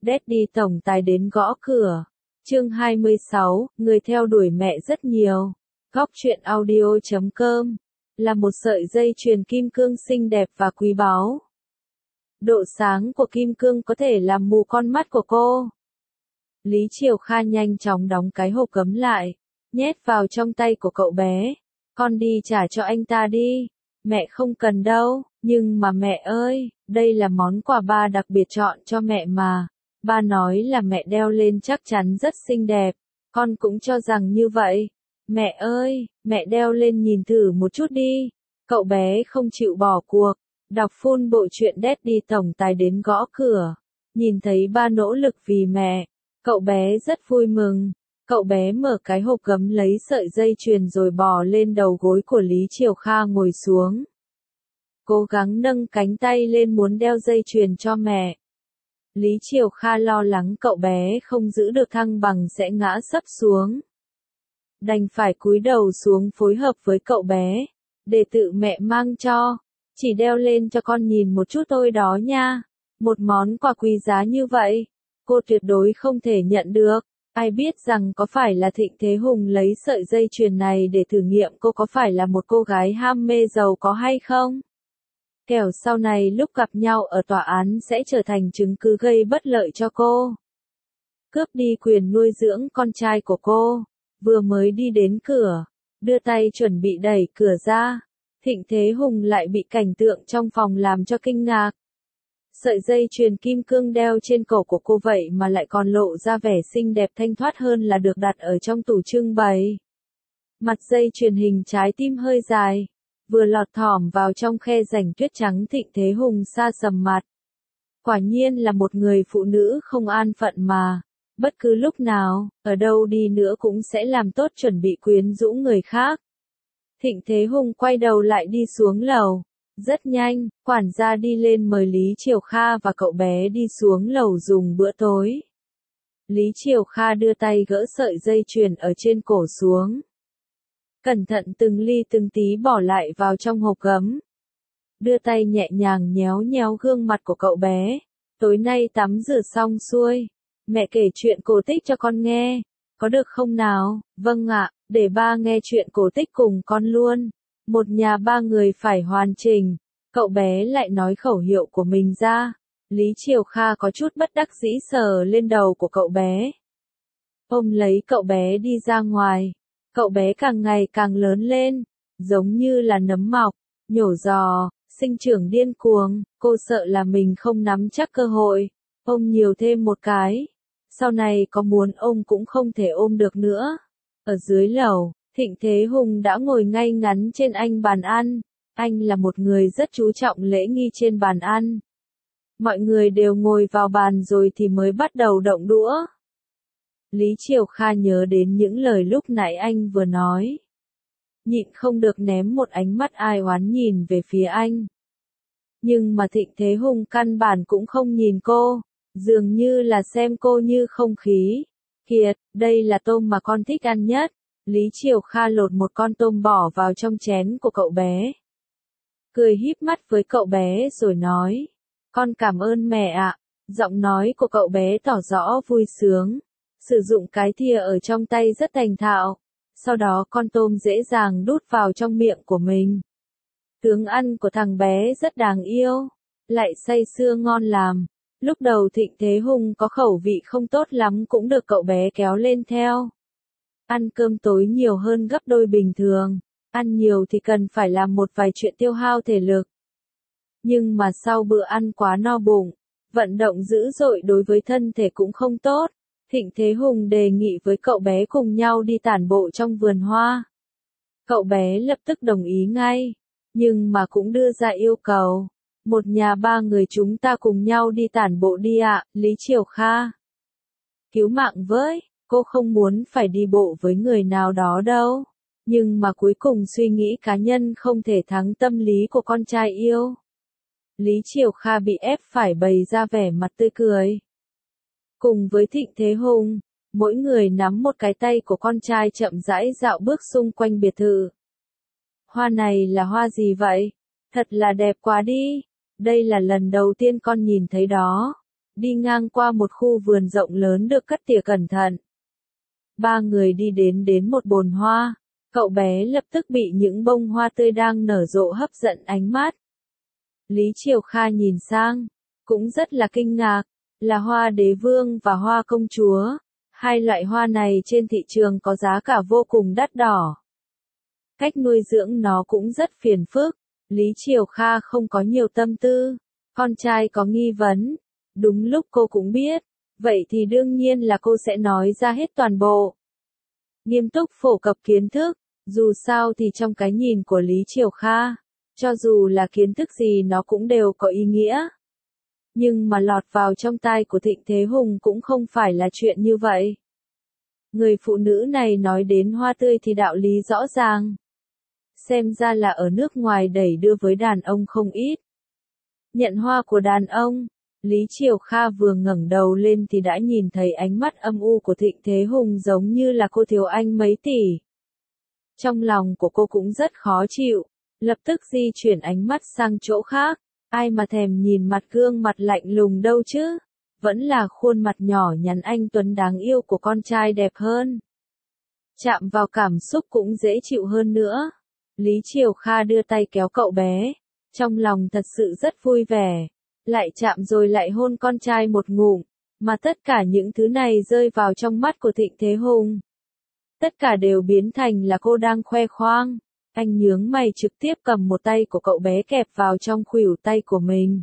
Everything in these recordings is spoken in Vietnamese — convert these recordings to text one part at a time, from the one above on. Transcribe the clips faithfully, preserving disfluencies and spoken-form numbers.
Daddy tổng tài đến gõ cửa. Chương hai mươi sáu, người theo đuổi mẹ rất nhiều. Góc truyện audio chấm com là một sợi dây chuyền kim cương xinh đẹp và quý báu. Độ sáng của kim cương có thể làm mù con mắt của cô. Lý Triều Kha nhanh chóng đóng cái hộp cấm lại, nhét vào trong tay của cậu bé. Con đi trả cho anh ta đi. Mẹ không cần đâu, nhưng mà mẹ ơi, đây là món quà ba đặc biệt chọn cho mẹ mà. Ba nói là mẹ đeo lên chắc chắn rất xinh đẹp, con cũng cho rằng như vậy. Mẹ ơi, mẹ đeo lên nhìn thử một chút đi. Cậu bé không chịu bỏ cuộc, đọc full bộ truyện Daddy tổng tài đến gõ cửa. Nhìn thấy ba nỗ lực vì mẹ, cậu bé rất vui mừng. Cậu bé mở cái hộp gấm lấy sợi dây chuyền rồi bò lên đầu gối của Lý Triều Kha ngồi xuống. Cố gắng nâng cánh tay lên muốn đeo dây chuyền cho mẹ. Lý Triều Kha lo lắng cậu bé không giữ được thăng bằng sẽ ngã sấp xuống. Đành phải cúi đầu xuống phối hợp với cậu bé, để tự mẹ mang cho. Chỉ đeo lên cho con nhìn một chút thôi đó nha. Một món quà quý giá như vậy, cô tuyệt đối không thể nhận được. Ai biết rằng có phải là Thịnh Thế Hùng lấy sợi dây chuyền này để thử nghiệm cô có phải là một cô gái ham mê giàu có hay không? Kẻo sau này lúc gặp nhau ở tòa án sẽ trở thành chứng cứ gây bất lợi cho cô. Cướp đi quyền nuôi dưỡng con trai của cô. Vừa mới đi đến cửa, đưa tay chuẩn bị đẩy cửa ra, Thịnh Thế Hùng lại bị cảnh tượng trong phòng làm cho kinh ngạc. Sợi dây chuyền kim cương đeo trên cổ của cô vậy mà lại còn lộ ra vẻ xinh đẹp thanh thoát hơn là được đặt ở trong tủ trưng bày. Mặt dây chuyền hình trái tim hơi dài, vừa lọt thỏm vào trong khe rãnh tuyết trắng. Thịnh Thế Hùng sa sầm mặt. Quả nhiên là một người phụ nữ không an phận mà. Bất cứ lúc nào, ở đâu đi nữa cũng sẽ làm tốt chuẩn bị quyến rũ người khác. Thịnh Thế Hùng quay đầu lại đi xuống lầu. Rất nhanh, quản gia đi lên mời Lý Triều Kha và cậu bé đi xuống lầu dùng bữa tối. Lý Triều Kha đưa tay gỡ sợi dây chuyền ở trên cổ xuống. Cẩn thận từng ly từng tí bỏ lại vào trong hộp gấm. Đưa tay nhẹ nhàng nhéo nhéo gương mặt của cậu bé. Tối nay tắm rửa xong xuôi. Mẹ kể chuyện cổ tích cho con nghe. Có được không nào? Vâng ạ, để ba nghe chuyện cổ tích cùng con luôn. Một nhà ba người phải hoàn chỉnh. Cậu bé lại nói khẩu hiệu của mình ra. Lý Triều Kha có chút bất đắc dĩ sờ lên đầu của cậu bé. Ôm lấy cậu bé đi ra ngoài. Cậu bé càng ngày càng lớn lên, giống như là nấm mọc, nhổ giò, sinh trưởng điên cuồng. Cô sợ là mình không nắm chắc cơ hội, ôm nhiều thêm một cái. Sau này có muốn ôm cũng không thể ôm được nữa. Ở dưới lầu, Thịnh Thế Hùng đã ngồi ngay ngắn trên anh bàn ăn. Anh là một người rất chú trọng lễ nghi trên bàn ăn. Mọi người đều ngồi vào bàn rồi thì mới bắt đầu động đũa. Lý Triều Kha nhớ đến những lời lúc nãy anh vừa nói. Nhịn không được ném một ánh mắt ai oán nhìn về phía anh. Nhưng mà Thịnh Thế Hùng căn bản cũng không nhìn cô, dường như là xem cô như không khí. Kiệt, đây là tôm mà con thích ăn nhất. Lý Triều Kha lột một con tôm bỏ vào trong chén của cậu bé. Cười híp mắt với cậu bé rồi nói. Con cảm ơn mẹ ạ. Giọng nói của cậu bé tỏ rõ vui sướng. Sử dụng cái thìa ở trong tay rất thành thạo. Sau đó con tôm dễ dàng đút vào trong miệng của mình. Tướng ăn của thằng bé rất đáng yêu. Lại say sưa ngon làm. Lúc đầu Thịnh Thế Hùng có khẩu vị không tốt lắm cũng được cậu bé kéo lên theo. Ăn cơm tối nhiều hơn gấp đôi bình thường. Ăn nhiều thì cần phải làm một vài chuyện tiêu hao thể lực. Nhưng mà sau bữa ăn quá no bụng, vận động dữ dội đối với thân thể cũng không tốt. Thịnh Thế Hùng đề nghị với cậu bé cùng nhau đi tản bộ trong vườn hoa. Cậu bé lập tức đồng ý ngay, nhưng mà cũng đưa ra yêu cầu. Một nhà ba người chúng ta cùng nhau đi tản bộ đi ạ, Lý Triều Kha. Cứu mạng với, cô không muốn phải đi bộ với người nào đó đâu. Nhưng mà cuối cùng suy nghĩ cá nhân không thể thắng tâm lý của con trai yêu. Lý Triều Kha bị ép phải bày ra vẻ mặt tươi cười. Cùng với Thịnh Thế Hùng, mỗi người nắm một cái tay của con trai chậm rãi dạo bước xung quanh biệt thự. Hoa này là hoa gì vậy? Thật là đẹp quá đi. Đây là lần đầu tiên con nhìn thấy đó. đi ngang qua một khu vườn rộng lớn được cắt tỉa cẩn thận. Ba người đi đến đến một bồn hoa, cậu bé lập tức bị những bông hoa tươi đang nở rộ hấp dẫn ánh mắt. Lý Triều Kha nhìn sang, cũng rất là kinh ngạc, là hoa đế vương và hoa công chúa. Hai loại hoa này trên thị trường có giá cả vô cùng đắt đỏ. Cách nuôi dưỡng nó cũng rất phiền phức, Lý Triều Kha không có nhiều tâm tư. Con trai có nghi vấn, đúng lúc cô cũng biết, vậy thì đương nhiên là cô sẽ nói ra hết toàn bộ. Nghiêm túc phổ cập kiến thức, dù sao thì trong cái nhìn của Lý Triều Kha, cho dù là kiến thức gì nó cũng đều có ý nghĩa. Nhưng mà lọt vào trong tai của Thịnh Thế Hùng cũng không phải là chuyện như vậy. Người phụ nữ này nói đến hoa tươi thì đạo lý rõ ràng. Xem ra là ở nước ngoài đẩy đưa với đàn ông không ít. Nhận hoa của đàn ông, Lý Triều Kha vừa ngẩng đầu lên thì đã nhìn thấy ánh mắt âm u của Thịnh Thế Hùng giống như là cô thiếu anh mấy tỷ. Trong lòng của cô cũng rất khó chịu, lập tức di chuyển ánh mắt sang chỗ khác. Ai mà thèm nhìn mặt gương mặt lạnh lùng đâu chứ, vẫn là khuôn mặt nhỏ nhắn anh tuấn đáng yêu của con trai đẹp hơn. Chạm vào cảm xúc cũng dễ chịu hơn nữa. Lý Triều Kha đưa tay kéo cậu bé, trong lòng thật sự rất vui vẻ, lại chạm rồi lại hôn con trai một ngụm, mà tất cả những thứ này rơi vào trong mắt của Thịnh Thế Hùng. Tất cả đều biến thành là cô đang khoe khoang. Anh nhướng mày trực tiếp cầm một tay của cậu bé kẹp vào trong khuỷu tay của mình.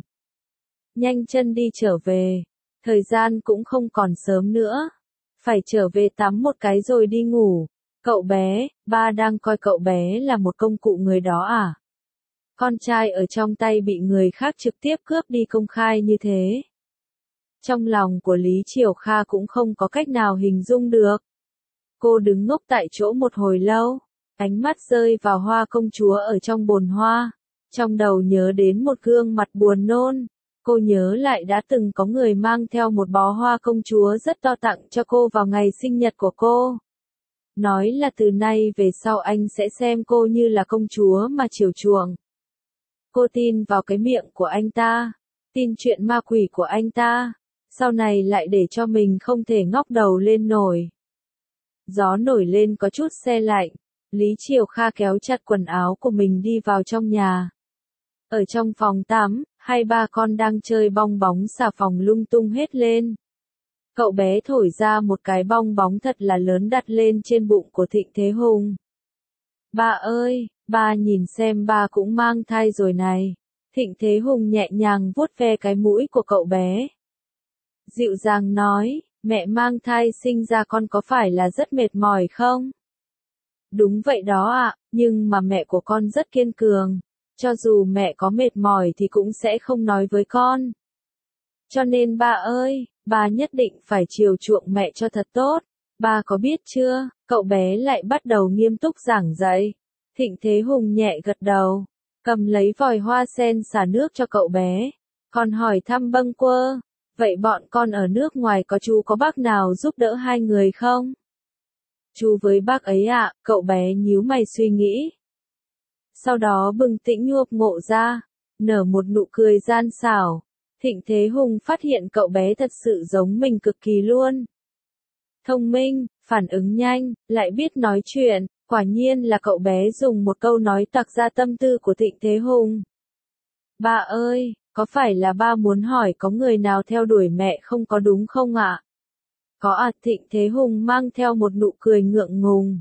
Nhanh chân đi trở về, thời gian cũng không còn sớm nữa. Phải trở về tắm một cái rồi đi ngủ. Cậu bé, ba đang coi cậu bé là một công cụ người đó à? Con trai ở trong tay bị người khác trực tiếp cướp đi công khai như thế. Trong lòng của Lý Triều Kha cũng không có cách nào hình dung được. Cô đứng ngốc tại chỗ một hồi lâu. Ánh mắt rơi vào hoa công chúa ở trong bồn hoa, trong đầu nhớ đến một gương mặt buồn nôn. Cô nhớ lại đã từng có người mang theo một bó hoa công chúa rất to tặng cho cô vào ngày sinh nhật của cô. Nói là từ nay về sau anh sẽ xem cô như là công chúa mà chiều chuộng. Cô tin vào cái miệng của anh ta, tin chuyện ma quỷ của anh ta, sau này lại để cho mình không thể ngóc đầu lên nổi. Gió nổi lên có chút se lạnh. Lý Triều Kha kéo chặt quần áo của mình đi vào trong nhà. Ở trong phòng tắm, hai ba con đang chơi bong bóng xà phòng lung tung hết lên. Cậu bé thổi ra một cái bong bóng thật là lớn đặt lên trên bụng của Thịnh Thế Hùng. Ba ơi, ba nhìn xem ba cũng mang thai rồi này. Thịnh Thế Hùng nhẹ nhàng vuốt ve cái mũi của cậu bé. Dịu dàng nói, mẹ mang thai sinh ra con có phải là rất mệt mỏi không? Đúng vậy đó ạ, nhưng mà mẹ của con rất kiên cường. Cho dù mẹ có mệt mỏi thì cũng sẽ không nói với con. Cho nên ba ơi, ba nhất định phải chiều chuộng mẹ cho thật tốt. Ba có biết chưa, cậu bé lại bắt đầu nghiêm túc giảng dạy. Thịnh Thế Hùng nhẹ gật đầu, cầm lấy vòi hoa sen xả nước cho cậu bé. Còn hỏi thăm Bâng Quơ, vậy bọn con ở nước ngoài có chú có bác nào giúp đỡ hai người không? Chú với bác ấy ạ, à, cậu bé nhíu mày suy nghĩ. Sau đó bừng tĩnh ngộp ngộ ra, nở một nụ cười gian xảo. Thịnh Thế Hùng phát hiện cậu bé thật sự giống mình cực kỳ luôn. Thông minh, phản ứng nhanh, lại biết nói chuyện, quả nhiên là cậu bé dùng một câu nói tặc ra tâm tư của Thịnh Thế Hùng. Ba ơi, có phải là ba muốn hỏi có người nào theo đuổi mẹ không có đúng không ạ? Có ạ. Thịnh Thế Hùng mang theo một nụ cười ngượng ngùng.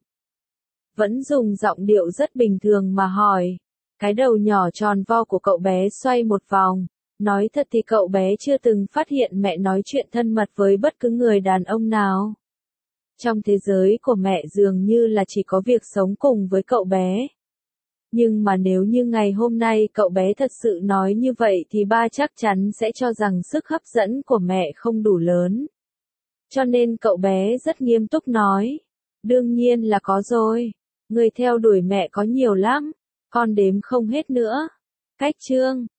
Vẫn dùng giọng điệu rất bình thường mà hỏi. Cái đầu nhỏ tròn vo của cậu bé xoay một vòng. Nói thật thì cậu bé chưa từng phát hiện mẹ nói chuyện thân mật với bất cứ người đàn ông nào. Trong thế giới của mẹ dường như là chỉ có việc sống cùng với cậu bé. Nhưng mà nếu như ngày hôm nay cậu bé thật sự nói như vậy thì ba chắc chắn sẽ cho rằng sức hấp dẫn của mẹ không đủ lớn. Cho nên cậu bé rất nghiêm túc nói. Đương nhiên là có rồi. Người theo đuổi mẹ có nhiều lắm. Con đếm không hết nữa. Cách chương